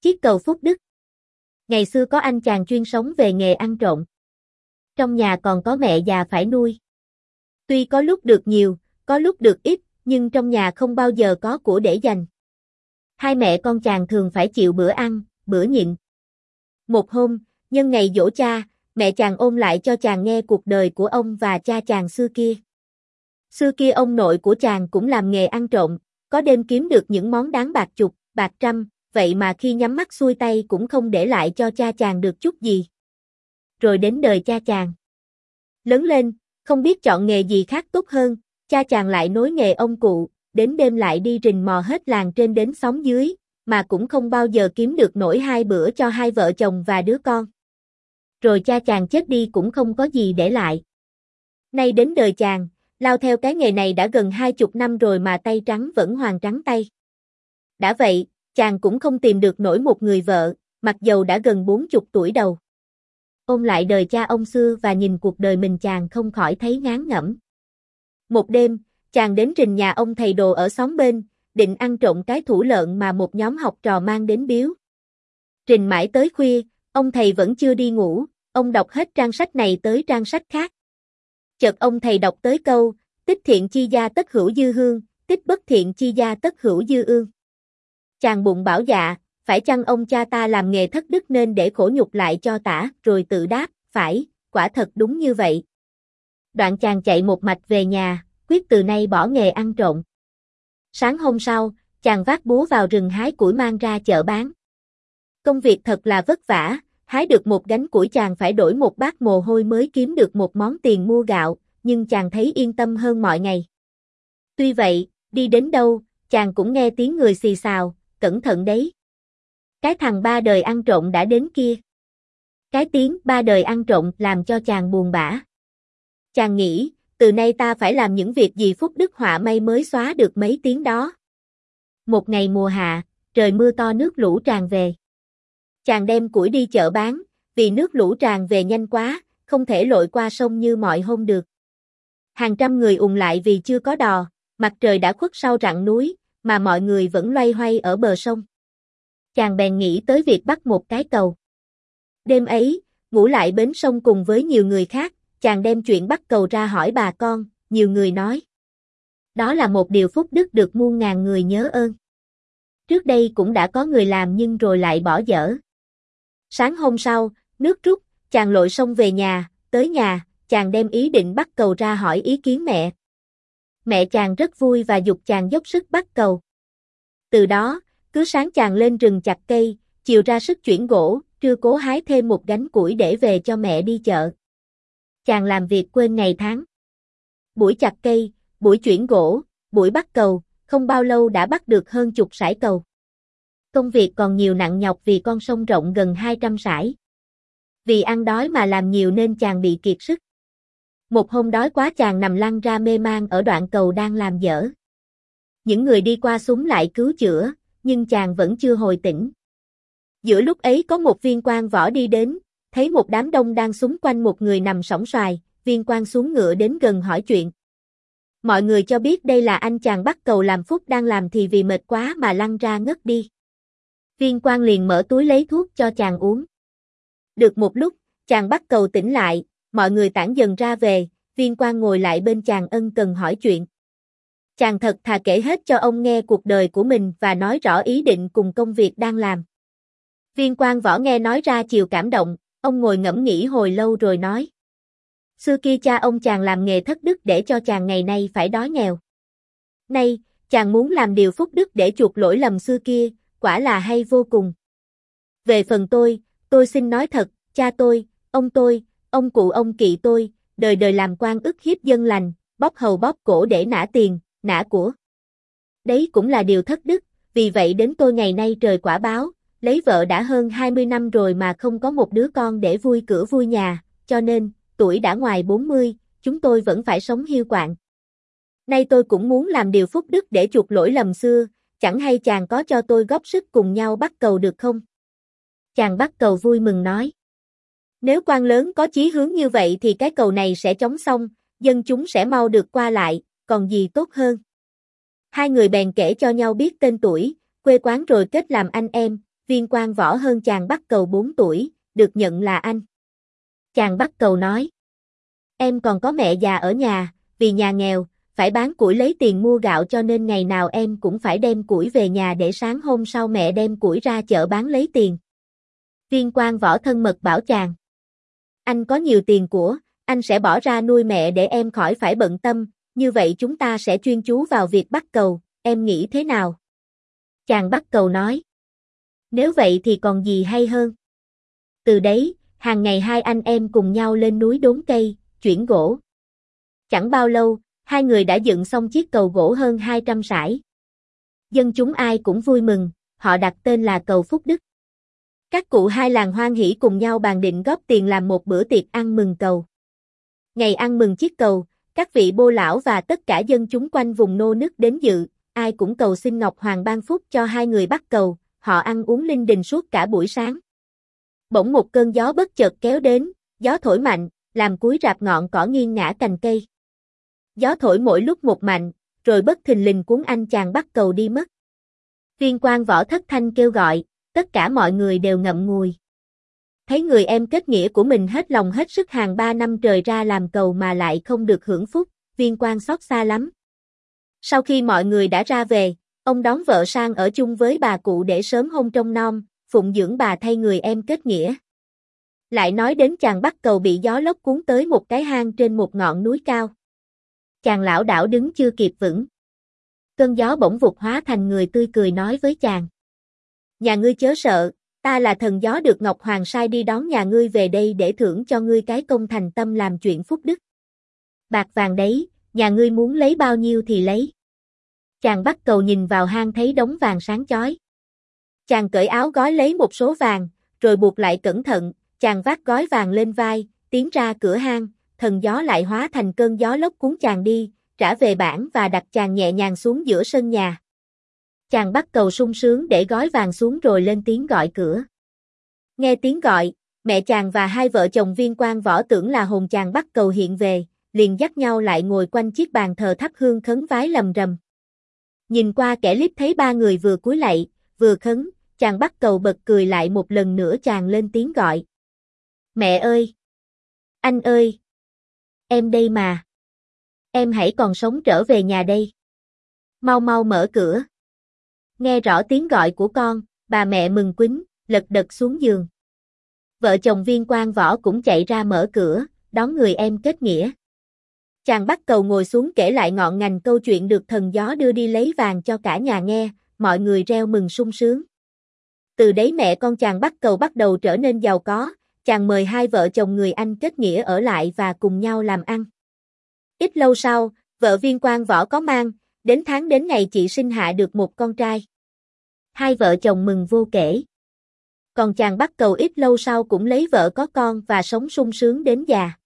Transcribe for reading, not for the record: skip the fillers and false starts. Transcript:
Chiếc cầu phúc đức. Ngày xưa có anh chàng chuyên sống về nghề ăn trộm. Trong nhà còn có mẹ già phải nuôi. Tuy có lúc được nhiều, có lúc được ít, nhưng trong nhà không bao giờ có của để dành. Hai mẹ con chàng thường phải chịu bữa ăn, bữa nhịn. Một hôm, nhân ngày giỗ cha, mẹ chàng ôn lại cho chàng nghe cuộc đời của ông và cha chàng xưa kia. Xưa kia ông nội của chàng cũng làm nghề ăn trộm, có đêm kiếm được những món đáng bạc chục, bạc trăm, vậy mà khi nhắm mắt xuôi tay cũng không để lại cho cha chàng được chút gì. Rồi đến đời cha chàng. Lớn lên, không biết chọn nghề gì khác tốt hơn, cha chàng lại nối nghề ông cụ, đến đêm lại đi rình mò hết làng trên đến xóm dưới, mà cũng không bao giờ kiếm được nổi 2 bữa cho hai vợ chồng và đứa con. Rồi cha chàng chết đi cũng không có gì để lại. Nay đến đời chàng, lao theo cái nghề này đã gần 20 năm rồi mà tay trắng vẫn hoàng trắng tay. Đã vậy, chàng cũng không tìm được nổi một người vợ, mặc dầu đã gần 40 tuổi đầu. Ôn lại đời cha ông xưa và nhìn cuộc đời mình chàng không khỏi thấy ngán ngẩm. Một đêm, chàng đến rình nhà ông thầy đồ ở xóm bên, định ăn trộm cái thủ lợn mà một nhóm học trò mang đến biếu. Rình mãi tới khuya, ông thầy vẫn chưa đi ngủ, ông đọc hết trang sách này tới trang sách khác. Chợt ông thầy đọc tới câu, tích thiện chi gia tất hữu dư hương, tích bất thiện chi gia tất hữu dư ương. Chàng bụng bảo dạ, phải chăng ông cha ta làm nghề thất đức nên để khổ nhục lại cho tả, rồi tự đáp, phải, quả thật đúng như vậy. Đoạn chàng chạy một mạch về nhà, quyết từ nay bỏ nghề ăn trộm. Sáng hôm sau, chàng vác búa vào rừng hái củi mang ra chợ bán. Công việc thật là vất vả, hái được một gánh củi chàng phải đổi một bát mồ hôi mới kiếm được một món tiền mua gạo, nhưng chàng thấy yên tâm hơn mọi ngày. Tuy vậy, đi đến đâu, chàng cũng nghe tiếng người xì xào, cẩn thận đấy. Cái thằng ba đời ăn trộm đã đến kia. Cái tiếng ba đời ăn trộm làm cho chàng buồn bã. Chàng nghĩ, từ nay ta phải làm những việc gì phúc đức họa may mới xóa được mấy tiếng đó. Một ngày mùa hạ, trời mưa to nước lũ tràn về. Chàng đem củi đi chợ bán, vì nước lũ tràn về nhanh quá, không thể lội qua sông như mọi hôm được. Hàng trăm người ùn lại vì chưa có đò, mặt trời đã khuất sau rặng núi, mà mọi người vẫn loay hoay ở bờ sông. Chàng bèn nghĩ tới việc bắt một cái cầu. Đêm ấy, ngủ lại bến sông cùng với nhiều người khác, chàng đem chuyện bắt cầu ra hỏi bà con, nhiều người nói. Đó là một điều phúc đức được muôn ngàn người nhớ ơn. Trước đây cũng đã có người làm nhưng rồi lại bỏ dở. Sáng hôm sau, nước rút, chàng lội sông về nhà, tới nhà, chàng đem ý định bắt cầu ra hỏi ý kiến mẹ. Mẹ chàng rất vui và giục chàng dốc sức bắt cầu. Từ đó, cứ sáng chàng lên rừng chặt cây, chiều ra sức chuyển gỗ, trưa cố hái thêm một gánh củi để về cho mẹ đi chợ. Chàng làm việc quên ngày tháng. Buổi chặt cây, buổi chuyển gỗ, buổi bắt cầu, không bao lâu đã bắt được hơn chục sải cầu. Công việc còn nhiều nặng nhọc vì con sông rộng gần 200 sải. Vì ăn đói mà làm nhiều nên chàng bị kiệt sức. Một hôm đói quá chàng nằm lăn ra mê man ở đoạn cầu đang làm dở. Những người đi qua súng lại cứu chữa, nhưng chàng vẫn chưa hồi tỉnh. Giữa lúc ấy có một viên quan võ đi đến, thấy một đám đông đang xúm quanh một người nằm sõng soài, viên quan xuống ngựa đến gần hỏi chuyện. Mọi người cho biết đây là anh chàng bắt cầu làm phúc đang làm thì vì mệt quá mà lăn ra ngất đi. Viên quan liền mở túi lấy thuốc cho chàng uống. Được một lúc, chàng bắt cầu tỉnh lại, mọi người tản dần ra về, viên quan ngồi lại bên chàng ân cần hỏi chuyện. Chàng thật thà kể hết cho ông nghe cuộc đời của mình và nói rõ ý định cùng công việc đang làm. Viên quan võ nghe nói ra chiều cảm động, ông ngồi ngẫm nghĩ hồi lâu rồi nói. Xưa kia cha ông chàng làm nghề thất đức để cho chàng ngày nay phải đói nghèo. Nay, chàng muốn làm điều phúc đức để chuộc lỗi lầm xưa kia, quả là hay vô cùng. Về phần tôi xin nói thật, cha tôi, ông cụ ông kỵ tôi, đời đời làm quan ức hiếp dân lành, bóp hầu bóp cổ để nã tiền, nã của. Đấy cũng là điều thất đức, vì vậy đến tôi ngày nay trời quả báo, lấy vợ đã hơn 20 năm rồi mà không có một đứa con để vui cửa vui nhà, cho nên, tuổi đã ngoài 40, chúng tôi vẫn phải sống hiu quạnh. Nay tôi cũng muốn làm điều phúc đức để chuộc lỗi lầm xưa, chẳng hay chàng có cho tôi góp sức cùng nhau bắt cầu được không? Chàng bắt cầu vui mừng nói. Nếu quan lớn có chí hướng như vậy thì cái cầu này sẽ chóng xong, dân chúng sẽ mau được qua lại, còn gì tốt hơn. Hai người bèn kể cho nhau biết tên tuổi, quê quán rồi kết làm anh em, Viên Quang Võ hơn chàng Bắc Cầu 4 tuổi, được nhận là anh. Chàng Bắc Cầu nói. Em còn có mẹ già ở nhà, vì nhà nghèo, phải bán củi lấy tiền mua gạo cho nên ngày nào em cũng phải đem củi về nhà để sáng hôm sau mẹ đem củi ra chợ bán lấy tiền. Viên Quang Võ thân mật bảo chàng. Anh có nhiều tiền của, anh sẽ bỏ ra nuôi mẹ để em khỏi phải bận tâm, như vậy chúng ta sẽ chuyên chú vào việc bắt cầu, em nghĩ thế nào? Chàng Bắc Cầu nói. Nếu vậy thì còn gì hay hơn. Từ đấy, hàng ngày hai anh em cùng nhau lên núi đốn cây, chuyển gỗ. Chẳng bao lâu, hai người đã dựng xong chiếc cầu gỗ hơn 200 sải. Dân chúng ai cũng vui mừng, họ đặt tên là cầu Phúc Đức. Các cụ hai làng hoan hỉ cùng nhau bàn định góp tiền làm một bữa tiệc ăn mừng cầu. Ngày ăn mừng chiếc cầu, các vị bô lão và tất cả dân chúng quanh vùng nô nức đến dự, ai cũng cầu xin Ngọc Hoàng ban phúc cho hai người bắt cầu, họ ăn uống linh đình suốt cả buổi sáng. Bỗng một cơn gió bất chợt kéo đến, gió thổi mạnh, làm cúi rạp ngọn cỏ nghiêng ngã cành cây. Gió thổi mỗi lúc một mạnh, rồi bất thình lình cuốn anh chàng bắt cầu đi mất. Viên Quang Võ thất thanh kêu gọi, tất cả mọi người đều ngậm ngùi. Thấy người em kết nghĩa của mình hết lòng hết sức hàng 3 năm trời ra làm cầu mà lại không được hưởng phúc, Viên Quang xót xa lắm. Sau khi mọi người đã ra về, ông đón vợ sang ở chung với bà cụ để sớm hôn trông nom, phụng dưỡng bà thay người em kết nghĩa. Lại nói đến chàng bắt cầu bị gió lốc cuốn tới một cái hang trên một ngọn núi cao. Chàng lảo đảo đứng chưa kịp vững. Cơn gió bỗng vụt hóa thành người tươi cười nói với chàng. Nhà ngươi chớ sợ, ta là thần gió được Ngọc Hoàng sai đi đón nhà ngươi về đây để thưởng cho ngươi cái công thành tâm làm chuyện phúc đức. Bạc vàng đấy, nhà ngươi muốn lấy bao nhiêu thì lấy. Chàng bắt cầu nhìn vào hang thấy đống vàng sáng chói. Chàng cởi áo gói lấy một số vàng, rồi buộc lại cẩn thận, chàng vác gói vàng lên vai, tiến ra cửa hang, thần gió lại hóa thành cơn gió lốc cuốn chàng đi, trả về bản và đặt chàng nhẹ nhàng xuống giữa sân nhà. Chàng bắt cầu sung sướng để gói vàng xuống rồi lên tiếng gọi cửa. Nghe tiếng gọi, mẹ chàng và hai vợ chồng Viên Quang Võ tưởng là hồn chàng bắt cầu hiện về, liền dắt nhau lại ngồi quanh chiếc bàn thờ thắp hương khấn vái lầm rầm. Nhìn qua kẻ líp thấy ba người vừa cúi lạy, vừa khấn, chàng bắt cầu bật cười lại một lần nữa chàng lên tiếng gọi. Mẹ ơi! Anh ơi! Em đây mà! Em hãy còn sống trở về nhà đây! Mau mau mở cửa! Nghe rõ tiếng gọi của con, bà mẹ mừng quýnh, lật đật xuống giường. Vợ chồng Viên Quang Võ cũng chạy ra mở cửa, đón người em kết nghĩa. Chàng bắt cầu ngồi xuống kể lại ngọn ngành câu chuyện được thần gió đưa đi lấy vàng cho cả nhà nghe, mọi người reo mừng sung sướng. Từ đấy mẹ con chàng bắt cầu bắt đầu trở nên giàu có, chàng mời hai vợ chồng người anh kết nghĩa ở lại và cùng nhau làm ăn. Ít lâu sau, vợ Viên Quang Võ có mang, đến tháng đến ngày chị sinh hạ được một con trai. Hai vợ chồng mừng vô kể. Còn chàng bắt cầu ít lâu sau cũng lấy vợ có con và sống sung sướng đến già.